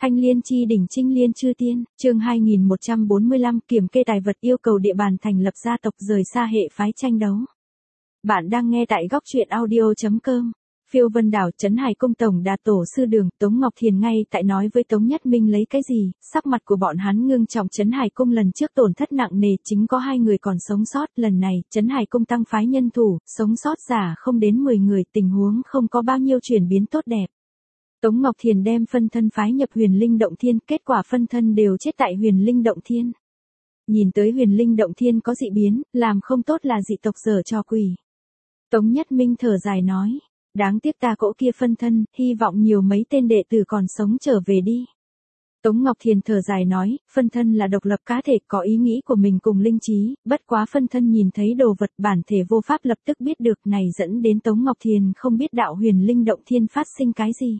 Thanh liên chi đỉnh trinh liên chư tiên, chương 2145 kiểm kê tài vật yêu cầu địa bàn thành lập gia tộc rời xa hệ phái tranh đấu. Bạn đang nghe tại góc truyện audio.com. Phiêu Vân Đảo Trấn Hải Cung tổng đà tổ sư Đường Tống Ngọc Thiền ngay tại nói với Tống Nhất Minh lấy cái gì, sắc mặt của bọn hắn ngưng trọng. Trấn Hải Cung lần trước tổn thất nặng nề, chính có 2 người còn sống sót, lần này Trấn Hải Cung tăng phái nhân thủ, sống sót giả không đến 10 người, tình huống không có bao nhiêu chuyển biến tốt đẹp. Tống Ngọc Thiền đem phân thân phái nhập Huyền Linh Động Thiên, kết quả phân thân đều chết tại Huyền Linh Động Thiên. Nhìn tới Huyền Linh Động Thiên có dị biến, làm không tốt là dị tộc giở trò quỷ. Tống Nhất Minh thở dài nói, đáng tiếc ta cỗ kia phân thân, hy vọng nhiều mấy tên đệ tử còn sống trở về đi. Tống Ngọc Thiền thở dài nói, phân thân là độc lập cá thể, có ý nghĩ của mình cùng linh trí, bất quá phân thân nhìn thấy đồ vật bản thể vô pháp lập tức biết được, này dẫn đến Tống Ngọc Thiền không biết đạo Huyền Linh Động Thiên phát sinh cái gì.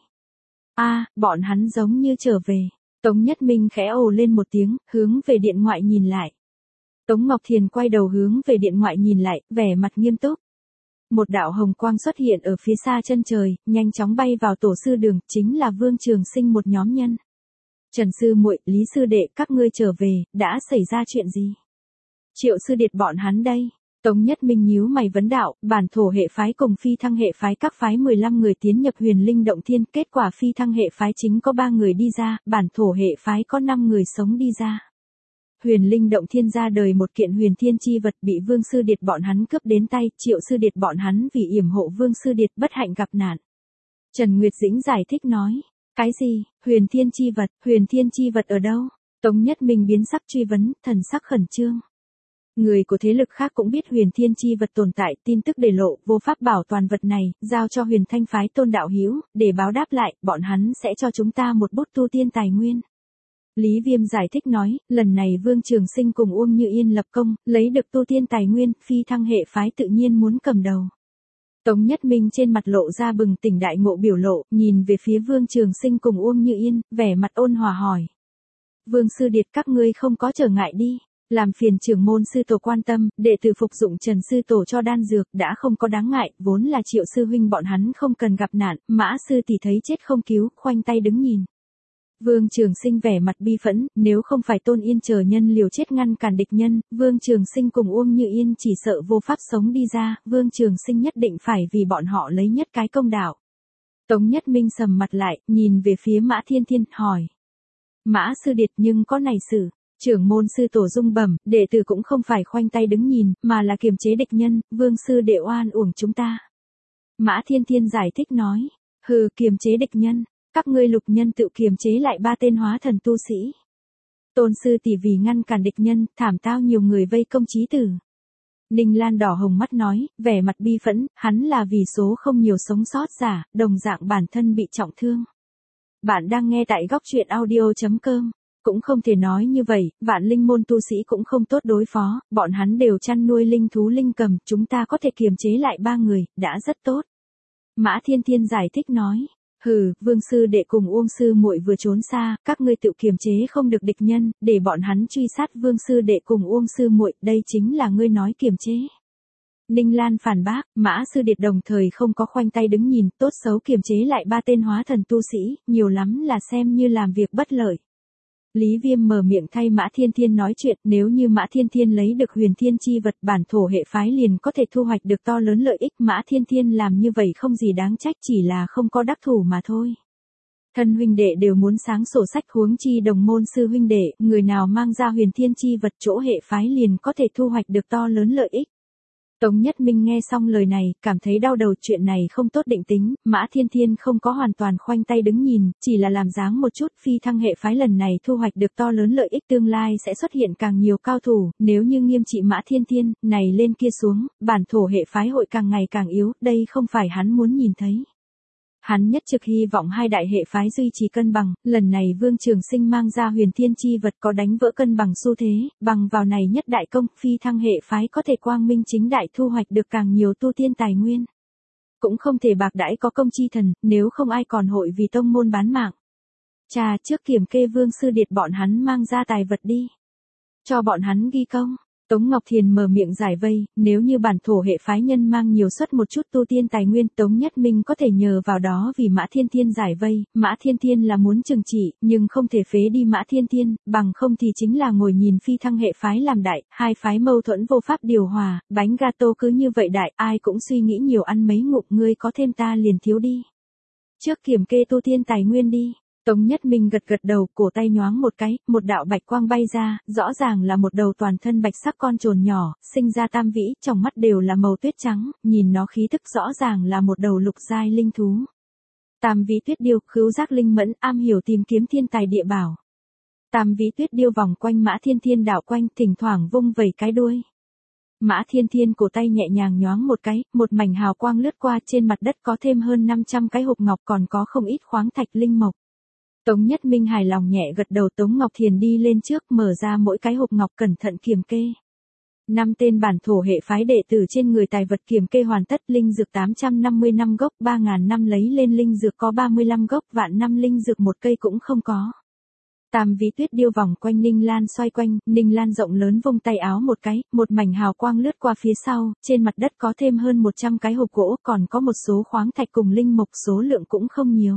Bọn hắn giống như trở về. Tống Nhất Minh khẽ ồ lên một tiếng, hướng về điện ngoại nhìn lại. Tống Ngọc Thiền quay đầu hướng về điện ngoại nhìn lại, vẻ mặt nghiêm túc. Một đạo hồng quang xuất hiện ở phía xa chân trời, nhanh chóng bay vào tổ sư Đường, chính là Vương Trường Sinh một nhóm nhân. Trần sư muội, Lý sư đệ, các ngươi trở về, đã xảy ra chuyện gì? Triệu sư điệt bọn hắn đây. Tống Nhất Minh nhíu mày vấn đạo, bản thổ hệ phái cùng phi thăng hệ phái các phái 15 người tiến nhập Huyền Linh Động Thiên, kết quả phi thăng hệ phái chính có 3 người đi ra, bản thổ hệ phái có 5 người sống đi ra. Huyền Linh Động Thiên ra đời một kiện huyền thiên chi vật bị Vương sư điệt bọn hắn cướp đến tay, Triệu sư điệt bọn hắn vì yểm hộ Vương sư điệt bất hạnh gặp nạn. Trần Nguyệt Dĩnh giải thích nói, cái gì, huyền thiên chi vật ở đâu? Tống Nhất Minh biến sắc truy vấn, thần sắc khẩn trương. Người của thế lực khác cũng biết huyền thiên chi vật tồn tại, tin tức để lộ, vô pháp bảo toàn vật này, giao cho Huyền Thanh phái Tôn đạo hữu, để báo đáp lại, bọn hắn sẽ cho chúng ta một bút tu tiên tài nguyên. Lý Viêm giải thích nói, lần này Vương Trường Sinh cùng Uông Như Yên lập công, lấy được tu tiên tài nguyên, phi thăng hệ phái tự nhiên muốn cầm đầu. Tống Nhất Minh trên mặt lộ ra bừng tỉnh đại ngộ biểu lộ, nhìn về phía Vương Trường Sinh cùng Uông Như Yên, vẻ mặt ôn hòa hỏi. Vương sư điệt, các ngươi không có trở ngại đi. Làm phiền trưởng môn sư tổ quan tâm, đệ tử phục dụng Trần sư tổ cho đan dược đã không có đáng ngại, vốn là Triệu sư huynh bọn hắn không cần gặp nạn, Mã sư tỷ thấy chết không cứu, khoanh tay đứng nhìn. Vương Trường Sinh vẻ mặt bi phẫn, nếu không phải Tôn Yên chờ nhân liều chết ngăn cản địch nhân, Vương Trường Sinh cùng Uông Như Yên chỉ sợ vô pháp sống đi ra, Vương Trường Sinh nhất định phải vì bọn họ lấy nhất cái công đạo. Tống Nhất Minh sầm mặt lại, nhìn về phía Mã Thiên Thiên, hỏi. Mã sư điệt, nhưng có này sự. Trưởng môn sư tổ dung bẩm, đệ tử cũng không phải khoanh tay đứng nhìn, mà là kiềm chế địch nhân, Vương sư đệ oan uổng chúng ta. Mã Thiên Thiên giải thích nói, kiềm chế địch nhân, các ngươi lục nhân tự kiềm chế lại 3 tên hóa thần tu sĩ. Tôn sư tỷ vì ngăn cản địch nhân, thảm tao nhiều người vây công chí tử. Ninh Lan đỏ hồng mắt nói, vẻ mặt bi phẫn, hắn là vì số không nhiều sống sót giả, đồng dạng bản thân bị trọng thương. Bạn đang nghe tại góc truyện audio.com. Cũng không thể nói như vậy, Vạn Linh môn tu sĩ cũng không tốt đối phó, bọn hắn đều chăn nuôi linh thú linh cầm, chúng ta có thể kiềm chế lại 3 người, đã rất tốt. Mã Thiên Thiên giải thích nói, Vương sư đệ cùng Uông sư muội vừa trốn xa, các ngươi tự kiềm chế không được địch nhân, để bọn hắn truy sát Vương sư đệ cùng Uông sư muội, đây chính là ngươi nói kiềm chế. Ninh Lan phản bác, Mã sư điệt đồng thời không có khoanh tay đứng nhìn, tốt xấu kiềm chế lại 3 tên hóa thần tu sĩ, nhiều lắm là xem như làm việc bất lợi. Lý Viêm mở miệng thay Mã Thiên Thiên nói chuyện, nếu như Mã Thiên Thiên lấy được huyền thiên chi vật, bản thổ hệ phái liền có thể thu hoạch được to lớn lợi ích, Mã Thiên Thiên làm như vậy không gì đáng trách, chỉ là không có đắc thủ mà thôi. Thân huynh đệ đều muốn sáng sổ sách, huống chi đồng môn sư huynh đệ, người nào mang ra huyền thiên chi vật chỗ hệ phái liền có thể thu hoạch được to lớn lợi ích. Tống Nhất Minh nghe xong lời này, cảm thấy đau đầu, chuyện này không tốt định tính, Mã Thiên Thiên không có hoàn toàn khoanh tay đứng nhìn, chỉ là làm dáng một chút, phi thăng hệ phái lần này thu hoạch được to lớn lợi ích, tương lai sẽ xuất hiện càng nhiều cao thủ, nếu như nghiêm trị Mã Thiên Thiên, này lên kia xuống, bản thổ hệ phái hội càng ngày càng yếu, đây không phải hắn muốn nhìn thấy. Hắn nhất trực hy vọng 2 đại hệ phái duy trì cân bằng, lần này Vương Trường Sinh mang ra huyền thiên chi vật có đánh vỡ cân bằng xu thế, bằng vào này nhất đại công, phi thăng hệ phái có thể quang minh chính đại thu hoạch được càng nhiều tu tiên tài nguyên. Cũng không thể bạc đãi có công chi thần, nếu không ai còn hội vì tông môn bán mạng. Trước kiểm kê Vương sư điệt bọn hắn mang ra tài vật đi. Cho bọn hắn ghi công. Tống Ngọc Thiền mở miệng giải vây, nếu như bản thổ hệ phái nhân mang nhiều suất một chút tu tiên tài nguyên, Tống Nhất Minh có thể nhờ vào đó vì Mã Thiên Thiên giải vây, Mã Thiên Thiên là muốn trừng trị, nhưng không thể phế đi Mã Thiên Thiên, bằng không thì chính là ngồi nhìn phi thăng hệ phái làm đại, hai phái mâu thuẫn vô pháp điều hòa, bánh gato cứ như vậy đại, ai cũng suy nghĩ nhiều ăn mấy ngụm, ngươi có thêm ta liền thiếu đi. Trước kiểm kê tu tiên tài nguyên đi. Tống Nhất Minh gật gật đầu, cổ tay nhoáng một cái, một đạo bạch quang bay ra, rõ ràng là một đầu toàn thân bạch sắc con trồn nhỏ, sinh ra tam vĩ, trong mắt đều là màu tuyết trắng, nhìn nó khí tức rõ ràng là một đầu lục giai linh thú. Tam vĩ tuyết điêu, khứu giác linh mẫn, am hiểu tìm kiếm thiên tài địa bảo. Tam vĩ tuyết điêu vòng quanh Mã Thiên Thiên đảo quanh, thỉnh thoảng vung vẩy cái đuôi. Mã Thiên Thiên cổ tay nhẹ nhàng nhoáng một cái, một mảnh hào quang lướt qua, trên mặt đất có thêm hơn 500 cái hộp ngọc, còn có không ít khoáng thạch linh mộc. Tống Nhất Minh hài lòng nhẹ gật đầu. Tống Ngọc Thiền đi lên trước, mở ra mỗi cái hộp ngọc cẩn thận kiểm kê. 5 tên bản thổ hệ phái đệ tử trên người tài vật kiểm kê hoàn tất, linh dược 850 năm gốc, 3.000 năm lấy lên linh dược có 35 gốc, vạn năm linh dược một cây cũng không có. Tam vĩ tuyết điêu vòng quanh Ninh Lan xoay quanh, Ninh Lan rộng lớn vung tay áo một cái, một mảnh hào quang lướt qua phía sau, trên mặt đất có thêm hơn 100 cái hộp gỗ, còn có một số khoáng thạch cùng linh mộc, số lượng cũng không nhiều.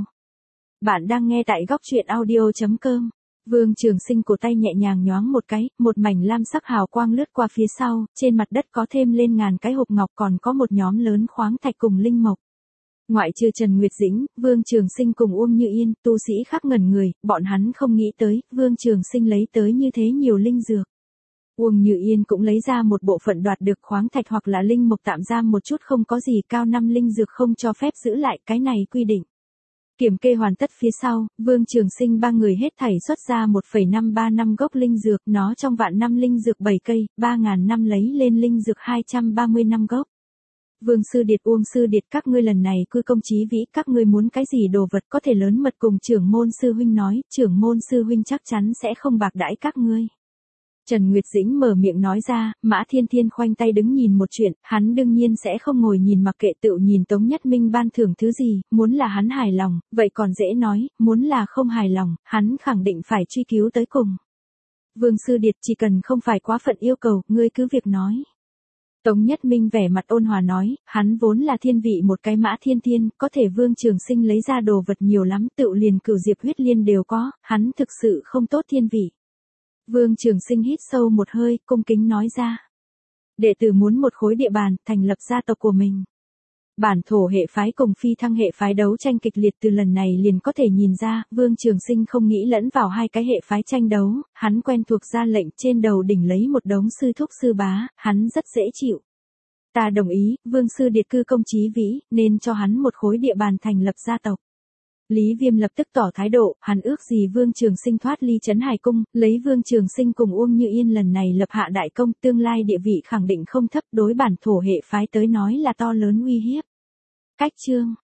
Bạn đang nghe tại góc truyện audio.com. Vương Trường Sinh cổ tay nhẹ nhàng nhoáng một cái, một mảnh lam sắc hào quang lướt qua phía sau, trên mặt đất có thêm lên ngàn cái hộp ngọc, còn có một nhóm lớn khoáng thạch cùng linh mộc. Ngoại trừ Trần Nguyệt Dĩnh, Vương Trường Sinh cùng Uông Như Yên, tu sĩ khác ngẩn người, bọn hắn không nghĩ tới, Vương Trường Sinh lấy tới như thế nhiều linh dược. Uông Như Yên cũng lấy ra một bộ phận đoạt được khoáng thạch hoặc là linh mộc tạm giam một chút, không có gì cao năm linh dược không cho phép giữ lại, cái này quy định. Kiểm kê hoàn tất phía sau, Vương Trường Sinh ba người hết thảy xuất ra 1,535 gốc linh dược, nó trong vạn năm linh dược 7 cây, 3.000 năm lấy lên linh dược 230 năm gốc. Vương Sư Điệt, Uông Sư Điệt, các ngươi lần này cư công chí vĩ, các ngươi muốn cái gì đồ vật có thể lớn mật cùng trưởng môn sư huynh nói, trưởng môn sư huynh chắc chắn sẽ không bạc đãi các ngươi. Trần Nguyệt Dĩnh mở miệng nói ra, Mã Thiên Thiên khoanh tay đứng nhìn một chuyện, hắn đương nhiên sẽ không ngồi nhìn mặc kệ, tự nhìn Tống Nhất Minh ban thưởng thứ gì, muốn là hắn hài lòng, vậy còn dễ nói, muốn là không hài lòng, hắn khẳng định phải truy cứu tới cùng. Vương Sư Điệt, chỉ cần không phải quá phận yêu cầu, ngươi cứ việc nói. Tống Nhất Minh vẻ mặt ôn hòa nói, hắn vốn là thiên vị một cái Mã Thiên Thiên, có thể Vương Trường Sinh lấy ra đồ vật nhiều lắm, tự liền cửu diệp huyết liên đều có, hắn thực sự không tốt thiên vị. Vương Trường Sinh hít sâu một hơi, cung kính nói ra. Đệ tử muốn một khối địa bàn, thành lập gia tộc của mình. Bản thổ hệ phái cùng phi thăng hệ phái đấu tranh kịch liệt, từ lần này liền có thể nhìn ra, Vương Trường Sinh không nghĩ lẫn vào hai cái hệ phái tranh đấu, hắn quen thuộc ra lệnh, trên đầu đỉnh lấy một đống sư thúc sư bá, hắn rất dễ chịu. Ta đồng ý, Vương Sư Điệt cư công chí vĩ, nên cho hắn một khối địa bàn thành lập gia tộc. Lý Viêm lập tức tỏ thái độ, hắn ước gì Vương Trường Sinh thoát ly Trấn Hải Cung, lấy Vương Trường Sinh cùng Uông Như Yên lần này lập hạ đại công, tương lai địa vị khẳng định không thấp, đối bản thổ hệ phái tới nói là to lớn uy hiếp. Cách chương